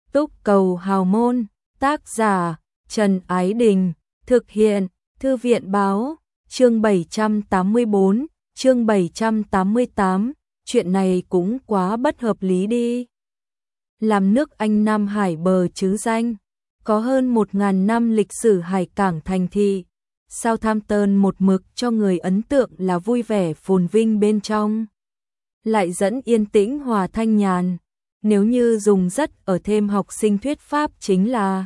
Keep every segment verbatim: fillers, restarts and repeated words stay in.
Túc Cầu Hào Môn, tác giả Trần Ái Đình, thực hiện Thư viện Báo, chương bảy trăm tám mươi tư, chương bảy trăm tám mươi tám, chuyện này cũng quá bất hợp lý đi. Làm nước Anh Nam Hải bờ chứ danh, có hơn một ngàn năm lịch sử hải cảng thành thị, Southampton một mực cho người ấn tượng là vui vẻ phồn vinh bên trong, lại dẫn yên tĩnh hòa thanh nhàn. Nếu như dùng rất ở thêm học sinh thuyết pháp chính là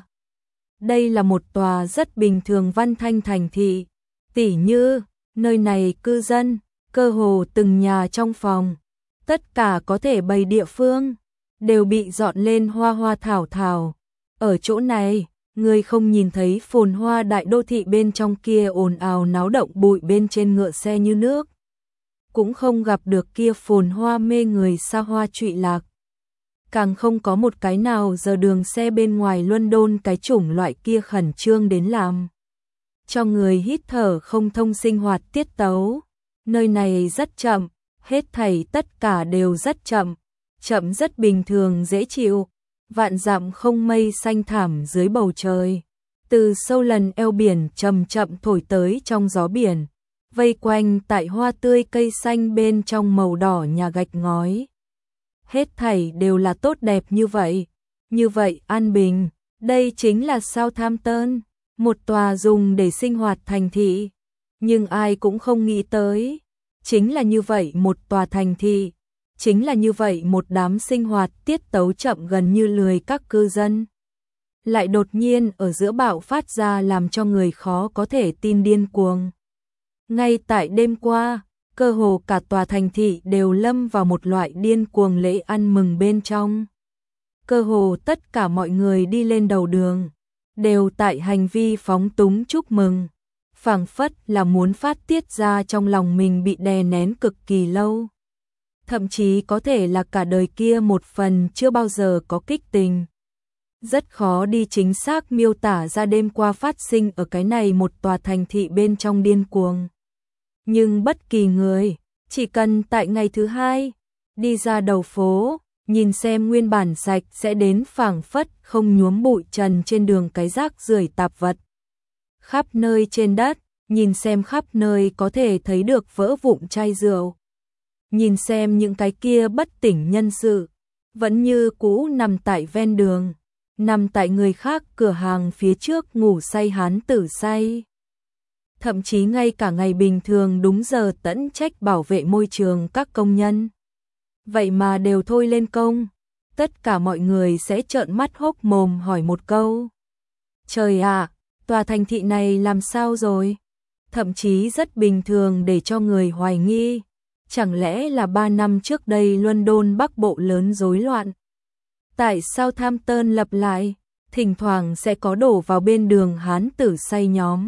đây là một tòa rất bình thường văn thanh thành thị, tỉ như nơi này cư dân, cơ hồ từng nhà trong phòng, tất cả có thể bày địa phương, đều bị dọn lên hoa hoa thảo thảo. Ở chỗ này, người không nhìn thấy phồn hoa đại đô thị bên trong kia ồn ào náo động bụi bên trên ngựa xe như nước, cũng không gặp được kia phồn hoa mê người xa hoa trụy lạc. Càng không có một cái nào giờ đường xe bên ngoài London cái chủng loại kia khẩn trương đến làm cho người hít thở không thông sinh hoạt tiết tấu. Nơi này rất chậm, hết thảy tất cả đều rất chậm, chậm rất bình thường dễ chịu, vạn dặm không mây xanh thẳm dưới bầu trời, từ sâu lần eo biển chậm chậm thổi tới trong gió biển, vây quanh tại hoa tươi cây xanh bên trong màu đỏ nhà gạch ngói. Hết thảy đều là tốt đẹp như vậy, như vậy an bình, đây chính là Southampton, một tòa dùng để sinh hoạt thành thị. Nhưng ai cũng không nghĩ tới, chính là như vậy một tòa thành thị, chính là như vậy một đám sinh hoạt tiết tấu chậm gần như lười các cư dân, lại đột nhiên ở giữa bạo phát ra làm cho người khó có thể tin điên cuồng. Ngay tại đêm qua, cơ hồ cả tòa thành thị đều lâm vào một loại điên cuồng lễ ăn mừng bên trong. Cơ hồ tất cả mọi người đi lên đầu đường, đều tại hành vi phóng túng chúc mừng, phảng phất là muốn phát tiết ra trong lòng mình bị đè nén cực kỳ lâu. Thậm chí có thể là cả đời kia một phần chưa bao giờ có kích tình. Rất khó đi chính xác miêu tả ra đêm qua phát sinh ở cái này một tòa thành thị bên trong điên cuồng. Nhưng bất kỳ người, chỉ cần tại ngày thứ hai, đi ra đầu phố, nhìn xem nguyên bản sạch sẽ đến phảng phất không nhuốm bụi trần trên đường cái rác rưởi tạp vật. Khắp nơi trên đất, nhìn xem khắp nơi có thể thấy được vỡ vụn chai rượu. Nhìn xem những cái kia bất tỉnh nhân sự, vẫn như cũ nằm tại ven đường, nằm tại người khác cửa hàng phía trước ngủ say hán tử say. Thậm chí ngay cả ngày bình thường đúng giờ tẫn trách bảo vệ môi trường các công nhân, vậy mà đều thôi lên công. Tất cả mọi người sẽ trợn mắt hốc mồm hỏi một câu: trời ạ, tòa thành thị này làm sao rồi? Thậm chí rất bình thường để cho người hoài nghi, chẳng lẽ là ba năm trước đây London Bắc Bộ lớn rối loạn, tại Southampton lập lại, thỉnh thoảng sẽ có đổ vào bên đường hán tử say nhóm,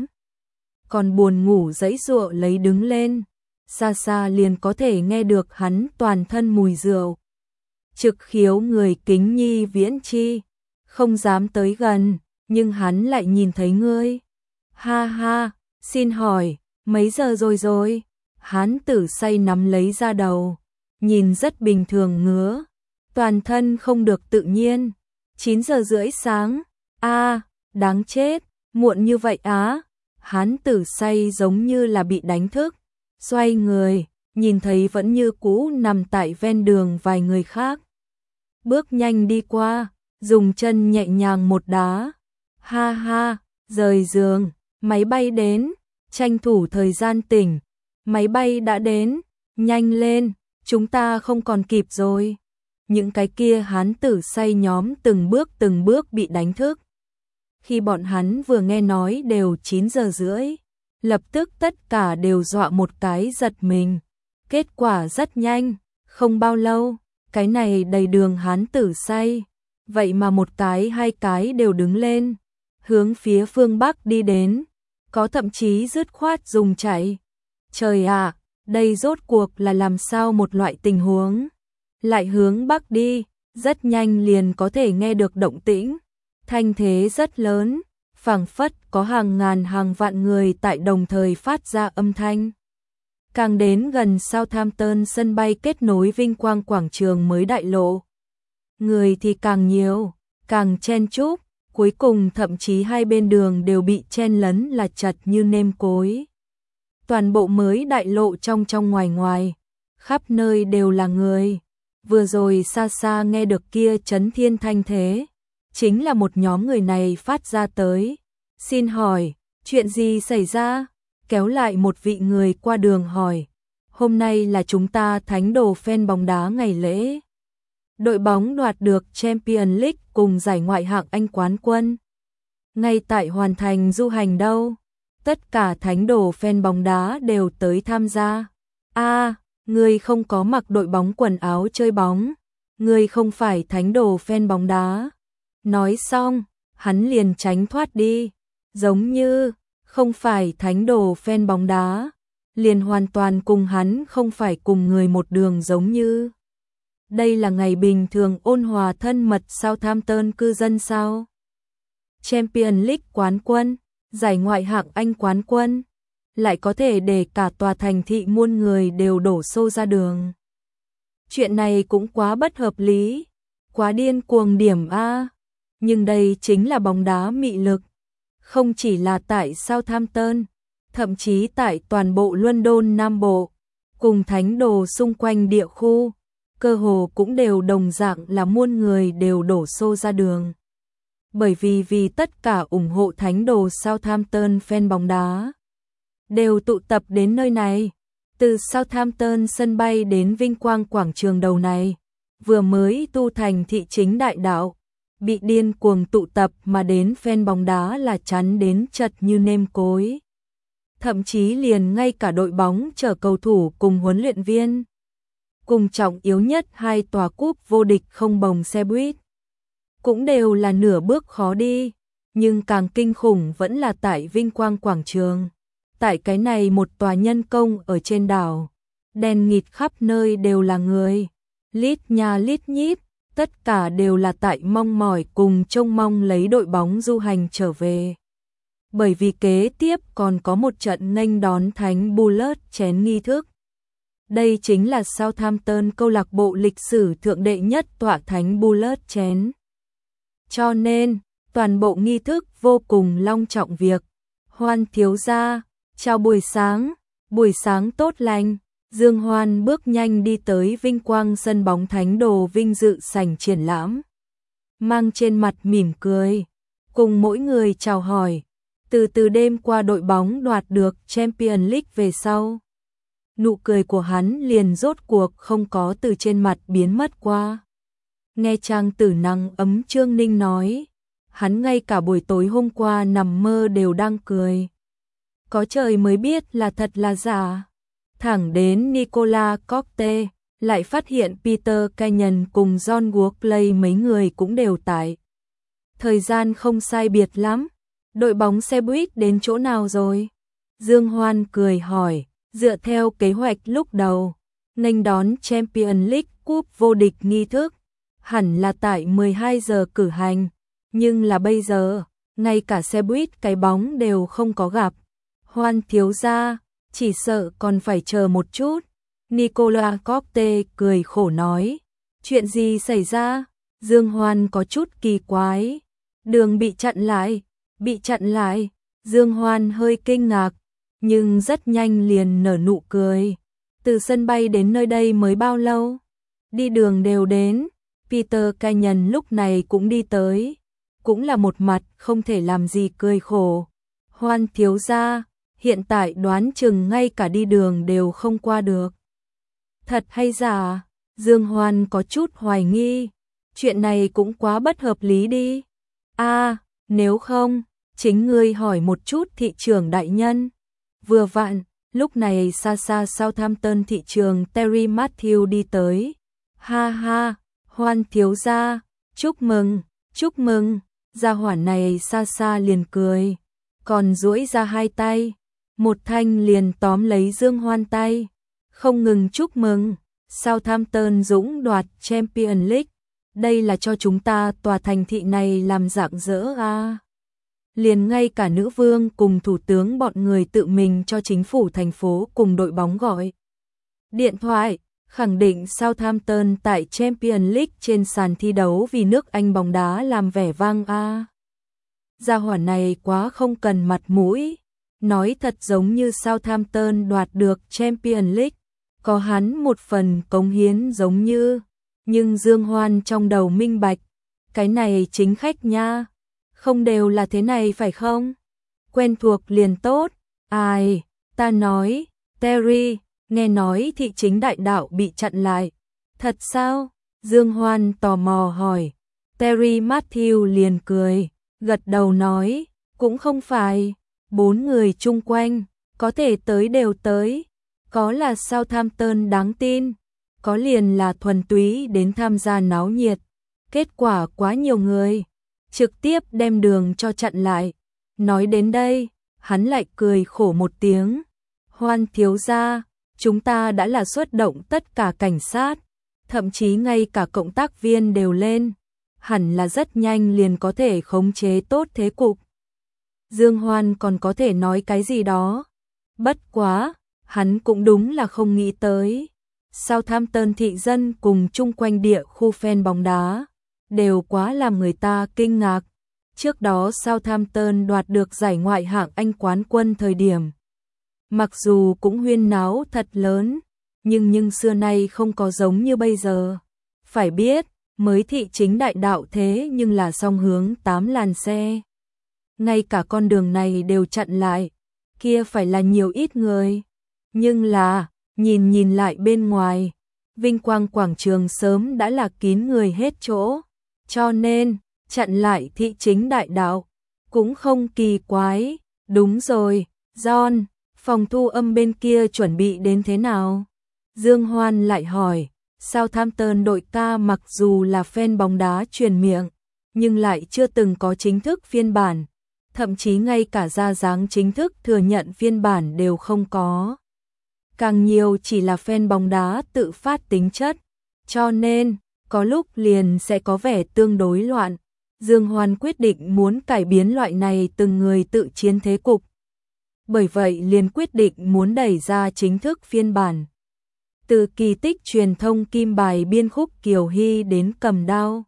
còn buồn ngủ giãy giụa lấy đứng lên, xa xa liền có thể nghe được hắn toàn thân mùi rượu. Trực khiếu người kính nhi viễn chi, không dám tới gần, nhưng hắn lại nhìn thấy ngươi. Ha ha, xin hỏi, mấy giờ rồi rồi? Hán tử say nắm lấy da đầu, nhìn rất bình thường ngứa, toàn thân không được tự nhiên. chín giờ rưỡi sáng, a à, đáng chết, muộn như vậy á. Hán tử say giống như là bị đánh thức, xoay người, nhìn thấy vẫn như cũ nằm tại ven đường vài người khác. Bước nhanh đi qua, dùng chân nhẹ nhàng một đá. Ha ha, rời giường, máy bay đến, tranh thủ thời gian tỉnh, máy bay đã đến, nhanh lên, chúng ta không còn kịp rồi. Những cái kia hán tử say nhóm từng bước từng bước bị đánh thức. Khi bọn hắn vừa nghe nói đều chín giờ rưỡi, lập tức tất cả đều dọa một cái giật mình. Kết quả rất nhanh, không bao lâu, cái này đầy đường hán tử say, vậy mà một cái hai cái đều đứng lên, hướng phía phương Bắc đi đến, có thậm chí dứt khoát dùng chạy. Trời ạ, đây rốt cuộc là làm sao một loại tình huống? Lại hướng Bắc đi, rất nhanh liền có thể nghe được động tĩnh. Thanh thế rất lớn, phảng phất có hàng ngàn hàng vạn người tại đồng thời phát ra âm thanh. Càng đến gần Southampton sân bay kết nối vinh quang quảng trường mới đại lộ, người thì càng nhiều, càng chen chúc, cuối cùng thậm chí hai bên đường đều bị chen lấn là chật như nêm cối. Toàn bộ mới đại lộ trong trong ngoài ngoài, khắp nơi đều là người. Vừa rồi xa xa nghe được kia chấn thiên thanh thế, chính là một nhóm người này phát ra tới. Xin hỏi, chuyện gì xảy ra? Kéo lại một vị người qua đường hỏi. Hôm nay là chúng ta thánh đồ fan bóng đá ngày lễ. Đội bóng đoạt được Champions League cùng giải ngoại hạng Anh quán quân. Ngay tại hoàn thành du hành đâu, tất cả thánh đồ fan bóng đá đều tới tham gia. A, à, người không có mặc đội bóng quần áo chơi bóng, người không phải thánh đồ fan bóng đá. Nói xong, hắn liền tránh thoát đi, giống như không phải thánh đồ fan bóng đá, liền hoàn toàn cùng hắn không phải cùng người một đường giống như. Đây là ngày bình thường ôn hòa thân mật Southampton cư dân sao? Champions League quán quân, giải ngoại hạng Anh quán quân, lại có thể để cả tòa thành thị muôn người đều đổ xô ra đường. Chuyện này cũng quá bất hợp lý, quá điên cuồng điểm a. Nhưng đây chính là bóng đá mị lực, không chỉ là tại Southampton, thậm chí tại toàn bộ London Nam Bộ, cùng thánh đồ xung quanh địa khu, cơ hồ cũng đều đồng dạng là muôn người đều đổ xô ra đường. Bởi vì vì tất cả ủng hộ thánh đồ Southampton fan bóng đá đều tụ tập đến nơi này. Từ Southampton sân bay đến vinh quang quảng trường đầu này, vừa mới tu thành thị chính đại đạo, bị điên cuồng tụ tập mà đến fan bóng đá là chắn đến chật như nêm cối. Thậm chí liền ngay cả đội bóng chở cầu thủ cùng huấn luyện viên, cùng trọng yếu nhất hai tòa cúp vô địch không bồng xe buýt, cũng đều là nửa bước khó đi, nhưng càng kinh khủng vẫn là tại vinh quang quảng trường. Tại cái này một tòa nhân công ở trên đảo, đèn nghịt khắp nơi đều là người, lít nha lít nhít, tất cả đều là tại mong mỏi cùng trông mong lấy đội bóng du hành trở về. Bởi vì kế tiếp còn có một trận nghênh đón thánh Bullet chén nghi thức. Đây chính là Southampton câu lạc bộ lịch sử thượng đệ nhất tọa thánh Bullet chén. Cho nên, toàn bộ nghi thức vô cùng long trọng việc. Hoan thiếu gia, chào buổi sáng, buổi sáng tốt lành. Dương Hoan bước nhanh đi tới vinh quang sân bóng thánh đồ vinh dự sảnh triển lãm, mang trên mặt mỉm cười, cùng mỗi người chào hỏi. Từ từ đêm qua đội bóng đoạt được Champions League về sau, nụ cười của hắn liền rốt cuộc không có từ trên mặt biến mất qua. Nghe trang tử năng ấm Trương Ninh nói, hắn ngay cả buổi tối hôm qua nằm mơ đều đang cười. Có trời mới biết là thật là giả. Thẳng đến Nicola Coste, lại phát hiện Peter Kenyon cùng John Workley mấy người cũng đều tại. Thời gian không sai biệt lắm, đội bóng xe buýt đến chỗ nào rồi? Dương Hoan cười hỏi, dựa theo kế hoạch lúc đầu, nghênh đón Champions League cúp vô địch nghi thức, hẳn là tại mười hai giờ cử hành, nhưng là bây giờ, ngay cả xe buýt cái bóng đều không có gặp. Hoan thiếu gia, chỉ sợ còn phải chờ một chút. Nicola Coste cười khổ nói, chuyện gì xảy ra? Dương Hoan có chút kỳ quái. Đường bị chặn lại, bị chặn lại. Dương Hoan hơi kinh ngạc, nhưng rất nhanh liền nở nụ cười. Từ sân bay đến nơi đây mới bao lâu? Đi đường đều đến. Peter Kenyon lúc này cũng đi tới, cũng là một mặt không thể làm gì cười khổ. Hoan thiếu gia, hiện tại đoán chừng ngay cả đi đường đều không qua được. Thật hay giả? Dương Hoan có chút hoài nghi. Chuyện này cũng quá bất hợp lý đi. A, à, nếu không, chính ngươi hỏi một chút thị trưởng đại nhân. Vừa vặn, lúc này xa xa Southampton thị trường Terry Matthew đi tới. Ha ha, Hoan thiếu gia, chúc mừng, chúc mừng. Gia hỏa này xa xa liền cười, còn duỗi ra hai tay, một thanh liền tóm lấy Dương Hoan tay, không ngừng chúc mừng. Southampton dũng đoạt Champions League, đây là cho chúng ta tòa thành thị này làm rạng rỡ a. À. Liền ngay cả nữ vương cùng thủ tướng bọn người tự mình cho chính phủ thành phố cùng đội bóng gọi điện thoại, khẳng định Southampton tại Champions League trên sàn thi đấu vì nước Anh bóng đá làm vẻ vang a. Gia hỏa này quá không cần mặt mũi, nói thật giống như Southampton đoạt được Champions League, có hắn một phần cống hiến giống như, nhưng Dương Hoan trong đầu minh bạch, cái này chính khách nha, không đều là thế này phải không? Quen thuộc liền tốt, ai, ta nói, Terry, nghe nói thị chính đại đạo bị chặn lại, thật sao? Dương Hoan tò mò hỏi, Terry Matthew liền cười, gật đầu nói, cũng không phải, bốn người chung quanh, có thể tới đều tới, có là Southampton đáng tin, có liền là thuần túy đến tham gia náo nhiệt, kết quả quá nhiều người, trực tiếp đem đường cho chặn lại. Nói đến đây, hắn lại cười khổ một tiếng, Hoan thiếu gia, chúng ta đã là xuất động tất cả cảnh sát, thậm chí ngay cả cộng tác viên đều lên, hẳn là rất nhanh liền có thể khống chế tốt thế cục. Dương Hoan còn có thể nói cái gì đó, bất quá, hắn cũng đúng là không nghĩ tới. Southampton thị dân cùng chung quanh địa khu fan bóng đá, đều quá làm người ta kinh ngạc. Trước đó Southampton đoạt được giải ngoại hạng Anh quán quân thời điểm. Mặc dù cũng huyên náo thật lớn, nhưng nhưng xưa nay không có giống như bây giờ. Phải biết, mới thị chính đại đạo thế nhưng là song hướng tám làn xe. Ngay cả con đường này đều chặn lại, kia phải là nhiều ít người. Nhưng là, nhìn nhìn lại bên ngoài, vinh quang quảng trường sớm đã là kín người hết chỗ. Cho nên, chặn lại thị chính đại đạo, cũng không kỳ quái. Đúng rồi, John, phòng thu âm bên kia chuẩn bị đến thế nào? Dương Hoan lại hỏi, Southampton đội ca mặc dù là fan bóng đá truyền miệng, nhưng lại chưa từng có chính thức phiên bản, thậm chí ngay cả ra dáng chính thức thừa nhận phiên bản đều không có. Càng nhiều chỉ là fan bóng đá tự phát tính chất, cho nên, có lúc liền sẽ có vẻ tương đối loạn. Dương Hoan quyết định muốn cải biến loại này từng người tự chiến thế cục. Bởi vậy liền quyết định muốn đẩy ra chính thức phiên bản. Từ kỳ tích truyền thông kim bài biên khúc Kiều Hy đến cầm đao.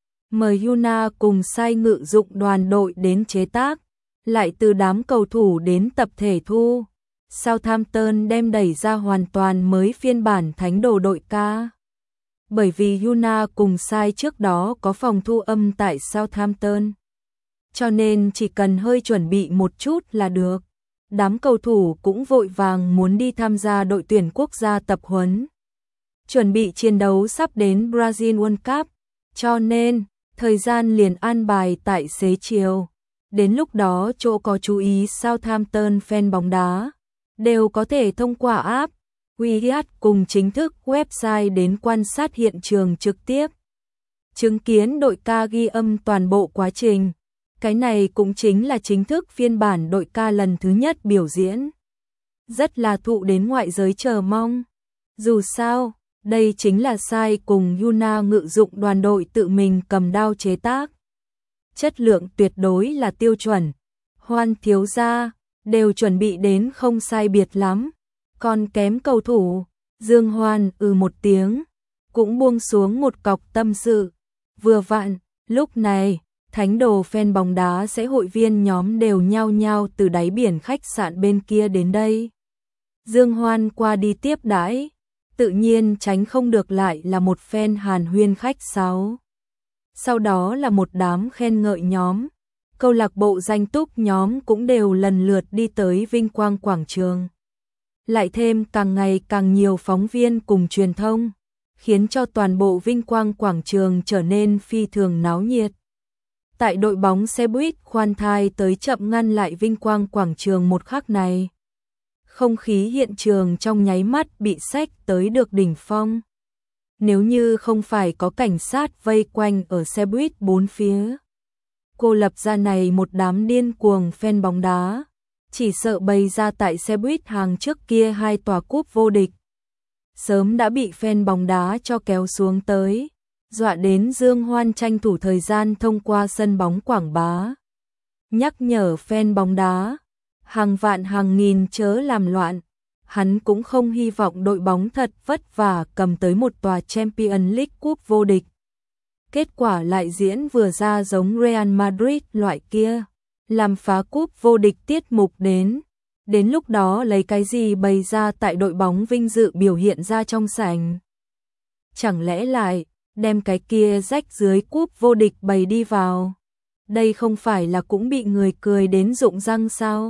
Mời Yuna cùng sai ngự dụng đoàn đội đến chế tác. Lại từ đám cầu thủ đến tập thể thu. Southampton đem đẩy ra hoàn toàn mới phiên bản thánh đồ đội ca. Bởi vì Yuna cùng sai trước đó có phòng thu âm tại Southampton. Cho nên chỉ cần hơi chuẩn bị một chút là được. Đám cầu thủ cũng vội vàng muốn đi tham gia đội tuyển quốc gia tập huấn. Chuẩn bị chiến đấu sắp đến Brazil World Cup. Cho nên, thời gian liền an bài tại xế chiều. Đến lúc đó chỗ có chú ý Southampton fan bóng đá, đều có thể thông qua app, Wechat cùng chính thức website đến quan sát hiện trường trực tiếp. Chứng kiến đội ca ghi âm toàn bộ quá trình. Cái này cũng chính là chính thức phiên bản đội ca lần thứ nhất biểu diễn. Rất là thụ đến ngoại giới chờ mong. Dù sao, đây chính là sai cùng Yuna ngự dụng đoàn đội tự mình cầm đao chế tác. Chất lượng tuyệt đối là tiêu chuẩn. Hoan thiếu gia, đều chuẩn bị đến không sai biệt lắm. Còn kém cầu thủ, Dương Hoan ừ một tiếng, cũng buông xuống một cọc tâm sự. Vừa vặn, lúc này, thánh đồ fan bóng đá sẽ hội viên nhóm đều nhao nhao từ đáy biển khách sạn bên kia đến đây. Dương Hoan qua đi tiếp đãi, tự nhiên tránh không được lại là một fan hàn huyên khách sáo. Sau đó là một đám khen ngợi nhóm, câu lạc bộ danh túc nhóm cũng đều lần lượt đi tới vinh quang quảng trường. Lại thêm càng ngày càng nhiều phóng viên cùng truyền thông, khiến cho toàn bộ vinh quang quảng trường trở nên phi thường náo nhiệt. Tại đội bóng xe buýt khoan thai tới chậm ngăn lại vinh quang quảng trường một khắc này. Không khí hiện trường trong nháy mắt bị xách tới được đỉnh phong. Nếu như không phải có cảnh sát vây quanh ở xe buýt bốn phía, cô lập ra này một đám điên cuồng fan bóng đá, chỉ sợ bày ra tại xe buýt hàng trước kia hai tòa cúp vô địch. Sớm đã bị fan bóng đá cho kéo xuống tới, dọa đến Dương Hoan tranh thủ thời gian thông qua sân bóng quảng bá. Nhắc nhở fan bóng đá, hàng vạn hàng nghìn chớ làm loạn, hắn cũng không hy vọng đội bóng thật vất vả cầm tới một tòa Champions League cúp vô địch. Kết quả lại diễn vừa ra giống Real Madrid loại kia, làm phá cúp vô địch tiết mục đến. Đến lúc đó lấy cái gì bày ra tại đội bóng vinh dự biểu hiện ra trong sảnh? Chẳng lẽ lại đem cái kia rách dưới cúp vô địch bày đi vào? Đây không phải là cũng bị người cười đến rụng răng sao?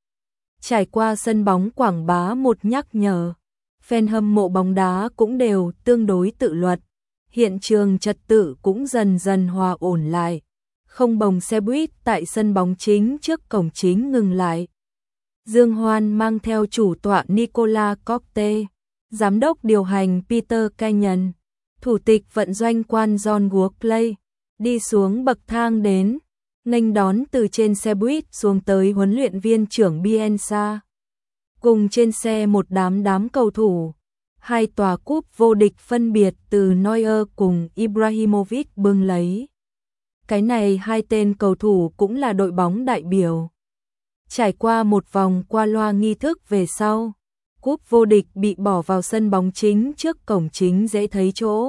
Trải qua sân bóng quảng bá một nhắc nhở, fan hâm mộ bóng đá cũng đều tương đối tự luật. Hiện trường trật tự cũng dần dần hòa ổn lại. Không bồng xe buýt tại sân bóng chính trước cổng chính ngừng lại. Dương Hoan mang theo chủ tọa Nicola Cocte, giám đốc điều hành Peter Kenyon, thủ tịch vận doanh quan John Workley, đi xuống bậc thang đến, nghênh đón từ trên xe buýt xuống tới huấn luyện viên trưởng Bielsa. Cùng trên xe một đám đám cầu thủ, hai tòa cúp vô địch phân biệt từ Neuer cùng Ibrahimovic bưng lấy. Cái này hai tên cầu thủ cũng là đội bóng đại biểu. Trải qua một vòng qua loa nghi thức về sau, cúp vô địch bị bỏ vào sân bóng chính trước cổng chính dễ thấy chỗ,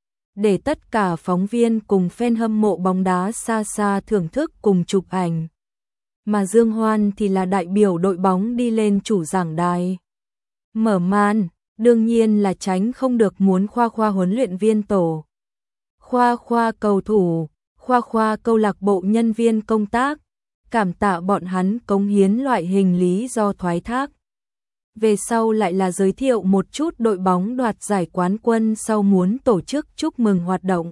để tất cả phóng viên cùng fan hâm mộ bóng đá xa xa thưởng thức cùng chụp ảnh. Mà Dương Hoan thì là đại biểu đội bóng đi lên chủ giảng đài. Mở màn, đương nhiên là tránh không được muốn khoa khoa huấn luyện viên tổ, khoa khoa cầu thủ, khoa khoa câu lạc bộ nhân viên công tác, cảm tạ bọn hắn cống hiến loại hình lý do thoái thác. Về sau lại là giới thiệu một chút đội bóng đoạt giải quán quân sau muốn tổ chức chúc mừng hoạt động.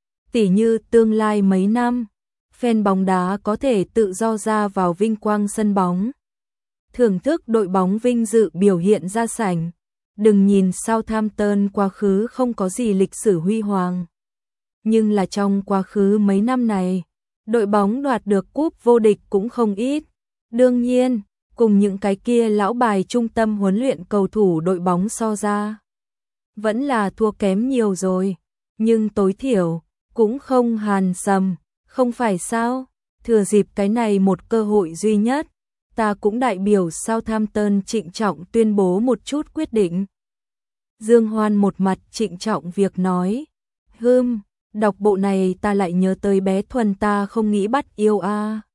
Tỉ như tương lai mấy năm, fan bóng đá có thể tự do ra vào vinh quang sân bóng, thưởng thức đội bóng vinh dự biểu hiện ra sảnh. Đừng nhìn Southampton quá khứ không có gì lịch sử huy hoàng, nhưng là trong quá khứ mấy năm này, đội bóng đoạt được cúp vô địch cũng không ít. Đương nhiên, cùng những cái kia lão bài trung tâm huấn luyện cầu thủ đội bóng so ra, vẫn là thua kém nhiều rồi, nhưng tối thiểu cũng không hàn sầm, không phải sao? Thừa dịp cái này một cơ hội duy nhất, ta cũng đại biểu Southampton trịnh trọng tuyên bố một chút quyết định. Dương Hoan một mặt trịnh trọng việc nói, hừm, đọc bộ này ta lại nhớ tới bé Thuần ta không nghĩ bắt yêu a.